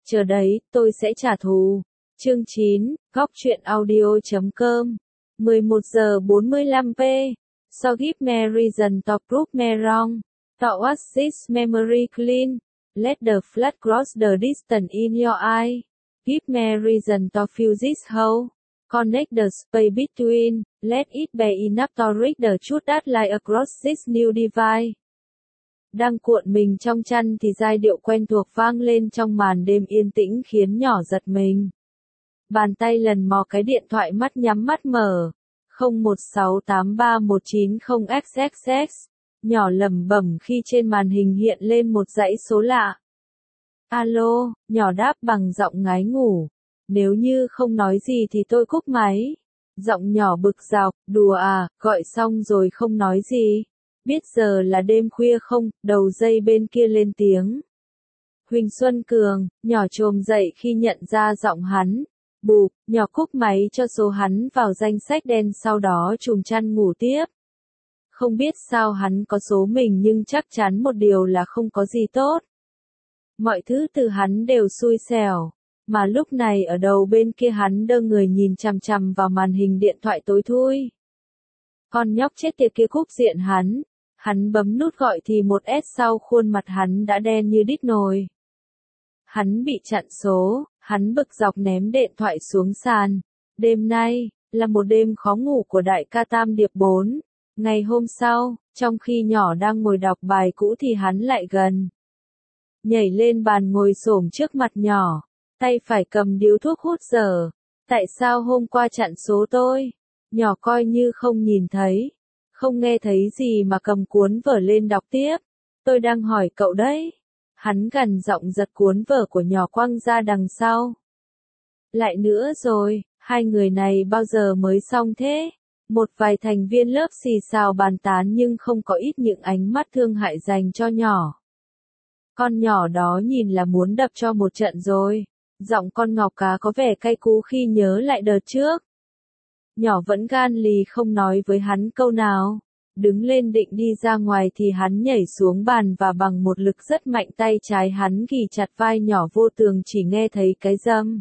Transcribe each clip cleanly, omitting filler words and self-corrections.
Chờ đấy, tôi sẽ trả thù. Chương 9, Góc truyện audio.com 11 giờ 45 p. So give me reason to prove me wrong. To wash this memory clean. Let the flood cross the distance in your eye. Give me reason to fill this hole. Connect the space between. Let it be enough to read the truth that lie across this new divide. Đang cuộn mình trong chăn thì giai điệu quen thuộc vang lên trong màn đêm yên tĩnh khiến nhỏ giật mình. Bàn tay lần mò cái điện thoại, mắt nhắm mắt mở. 01683190XXX. Nhỏ lẩm bẩm khi trên màn hình hiện lên một dãy số lạ. Alo, nhỏ đáp bằng giọng ngái ngủ. Nếu như không nói gì thì tôi cúp máy. Giọng nhỏ bực dọc, đùa à, gọi xong rồi không nói gì. Biết giờ là đêm khuya không, đầu dây bên kia lên tiếng. Huỳnh Xuân Cường, nhỏ chồm dậy khi nhận ra giọng hắn. Bụp, nhỏ cúp máy cho số hắn vào danh sách đen, sau đó trùm chăn ngủ tiếp. Không biết sao hắn có số mình nhưng chắc chắn một điều là không có gì tốt. Mọi thứ từ hắn đều xui xẻo. Mà lúc này ở đầu bên kia hắn đơ người nhìn chằm chằm vào màn hình điện thoại tối thui. Con nhóc chết tiệt kia cúp diện hắn. Hắn bấm nút gọi thì một S sau khuôn mặt hắn đã đen như đít nồi. Hắn bị chặn số, hắn bực dọc ném điện thoại xuống sàn. Đêm nay, là một đêm khó ngủ của đại ca Tam Điệp 4. Ngày hôm sau, trong khi nhỏ đang ngồi đọc bài cũ thì hắn lại gần. Nhảy lên bàn ngồi xổm trước mặt nhỏ. Tay phải cầm điếu thuốc hút dở. Tại sao hôm qua chặn số tôi? Nhỏ coi như không nhìn thấy. Không nghe thấy gì mà cầm cuốn vở lên đọc tiếp. Tôi đang hỏi cậu đấy. Hắn gằn giọng giật cuốn vở của nhỏ quăng ra đằng sau. Lại nữa rồi, hai người này bao giờ mới xong thế? Một vài thành viên lớp xì xào bàn tán nhưng không có ít những ánh mắt thương hại dành cho nhỏ. Con nhỏ đó nhìn là muốn đập cho một trận rồi. Giọng con ngọc cá có vẻ cay cú khi nhớ lại đợt trước. Nhỏ vẫn gan lì không nói với hắn câu nào. Đứng lên định đi ra ngoài thì hắn nhảy xuống bàn và bằng một lực rất mạnh, tay trái hắn ghì chặt vai nhỏ vô tường, chỉ nghe thấy cái râm.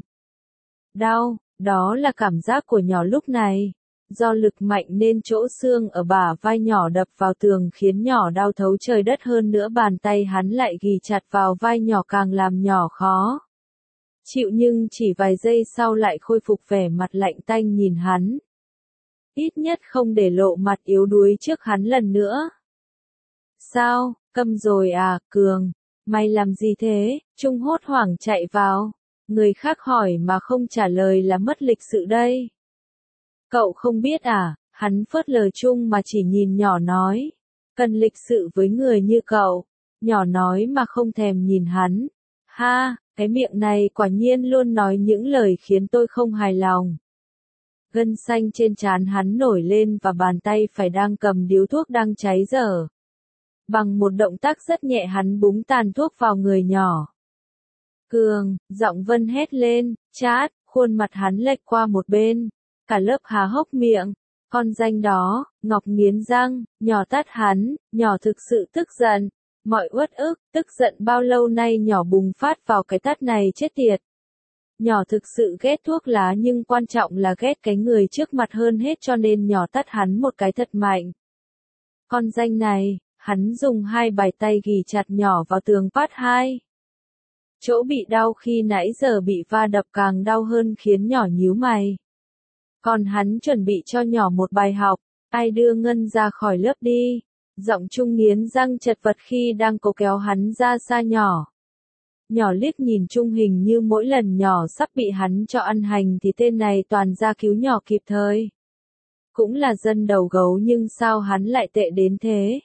Đau, đó là cảm giác của nhỏ lúc này. Do lực mạnh nên chỗ xương ở bả vai nhỏ đập vào tường khiến nhỏ đau thấu trời đất, hơn nữa bàn tay hắn lại ghì chặt vào vai nhỏ càng làm nhỏ khó chịu, nhưng chỉ vài giây sau lại khôi phục vẻ mặt lạnh tanh nhìn hắn. Ít nhất không để lộ mặt yếu đuối trước hắn lần nữa. Sao, câm rồi à, Cường? Mày làm gì thế? Trung hốt hoảng chạy vào. Người khác hỏi mà không trả lời là mất lịch sự đây. Cậu không biết à? Hắn phớt lờ Trung mà chỉ nhìn nhỏ nói. Cần lịch sự với người như cậu. Nhỏ nói mà không thèm nhìn hắn. Ha, cái miệng này quả nhiên luôn nói những lời khiến tôi không hài lòng. Gân xanh trên trán hắn nổi lên và bàn tay phải đang cầm điếu thuốc đang cháy dở. Bằng một động tác rất nhẹ hắn búng tàn thuốc vào người nhỏ. Cường, giọng Vân hét lên, chát, khuôn mặt hắn lệch qua một bên. Cả lớp há hốc miệng. Con danh đó, Ngọc nghiến răng, nhỏ tát hắn, nhỏ thực sự tức giận. Mọi uất ức, tức giận bao lâu nay nhỏ bùng phát vào cái tát này, chết tiệt. Nhỏ thực sự ghét thuốc lá nhưng quan trọng là ghét cái người trước mặt hơn hết, cho nên nhỏ tát hắn một cái thật mạnh. Con danh này, hắn dùng hai bàn tay ghì chặt nhỏ vào tường part 2. Chỗ bị đau khi nãy giờ bị va đập càng đau hơn khiến nhỏ nhíu mày. Còn hắn chuẩn bị cho nhỏ một bài học, ai đưa Ngân ra khỏi lớp đi. Giọng Trung nghiến răng chật vật khi đang cố kéo hắn ra xa nhỏ. Nhỏ liếc nhìn Trung, hình như mỗi lần nhỏ sắp bị hắn cho ăn hành thì tên này toàn ra cứu nhỏ kịp thời. Cũng là dân đầu gấu nhưng sao hắn lại tệ đến thế?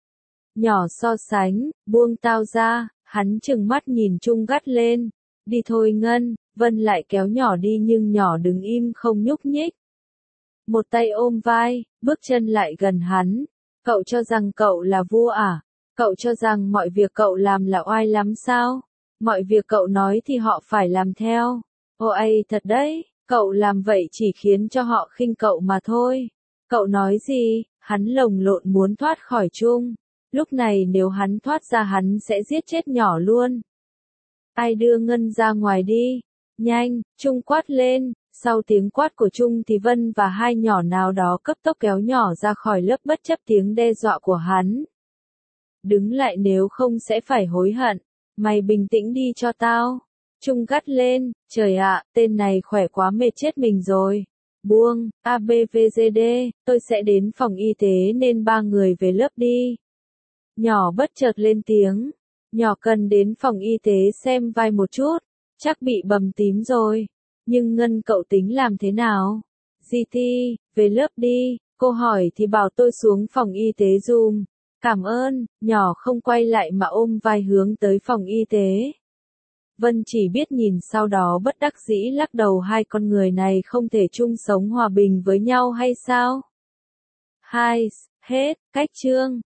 Nhỏ so sánh, buông tao ra, hắn trừng mắt nhìn Trung gắt lên. Đi thôi Ngân, Vân lại kéo nhỏ đi nhưng nhỏ đứng im không nhúc nhích. Một tay ôm vai, bước chân lại gần hắn. Cậu cho rằng cậu là vua à? Cậu cho rằng mọi việc cậu làm là oai lắm sao? Mọi việc cậu nói thì họ phải làm theo. Ôi thật đấy, cậu làm vậy chỉ khiến cho họ khinh cậu mà thôi. Cậu nói gì? Hắn lồng lộn muốn thoát khỏi Trung. Lúc này nếu hắn thoát ra hắn sẽ giết chết nhỏ luôn. ai đưa Ngân ra ngoài đi. Nhanh, Trung quát lên. Sau tiếng quát của Trung thì Vân và hai nhỏ nào đó cấp tốc kéo nhỏ ra khỏi lớp bất chấp tiếng đe dọa của hắn. Đứng lại nếu không sẽ phải hối hận. Mày bình tĩnh đi cho tao. Trung gắt lên, trời ạ, tên này khỏe quá mệt chết mình rồi. Buông, ABVGD, tôi sẽ đến phòng y tế nên ba người về lớp đi. Nhỏ bất chợt lên tiếng. Nhỏ cần đến phòng y tế xem vai một chút, chắc bị bầm tím rồi. Nhưng Ngân cậu tính làm thế nào? GT, về lớp đi, cô hỏi thì bảo tôi xuống phòng y tế dùm. Cảm ơn, nhỏ không quay lại mà ôm vai hướng tới phòng y tế. Vân chỉ biết nhìn sau đó bất đắc dĩ lắc đầu, hai con người này không thể chung sống hòa bình với nhau hay sao? Hai, hết, cách chương.